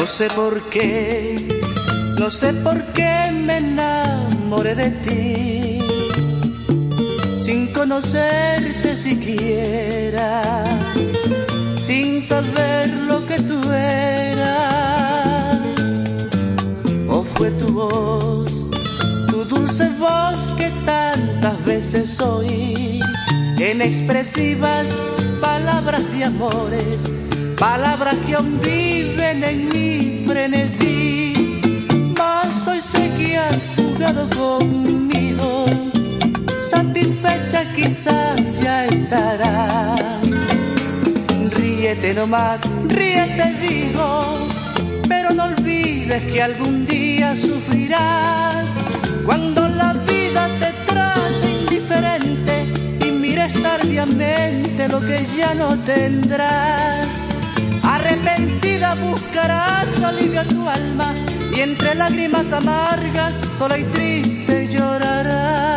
No sé por qué, no sé por qué me enamoré de ti, sin conocerte siquiera, sin saber lo que tú eras. O fue tu voz, tu dulce voz que tantas veces oí, en expresivas palabras de amores, palabras que aún viven en mi frenesí. Mas hoy sé que has jugado conmigo, satisfecha quizás ya estarás. Ríete nomás, ríete digo, pero no olvides que algún día sufrirás cuando la vida te trate indiferente y mires tardíamente lo que ya no tendrás. Arrepentida buscarás alivio a tu alma y entre lágrimas amargas sola y triste llorarás.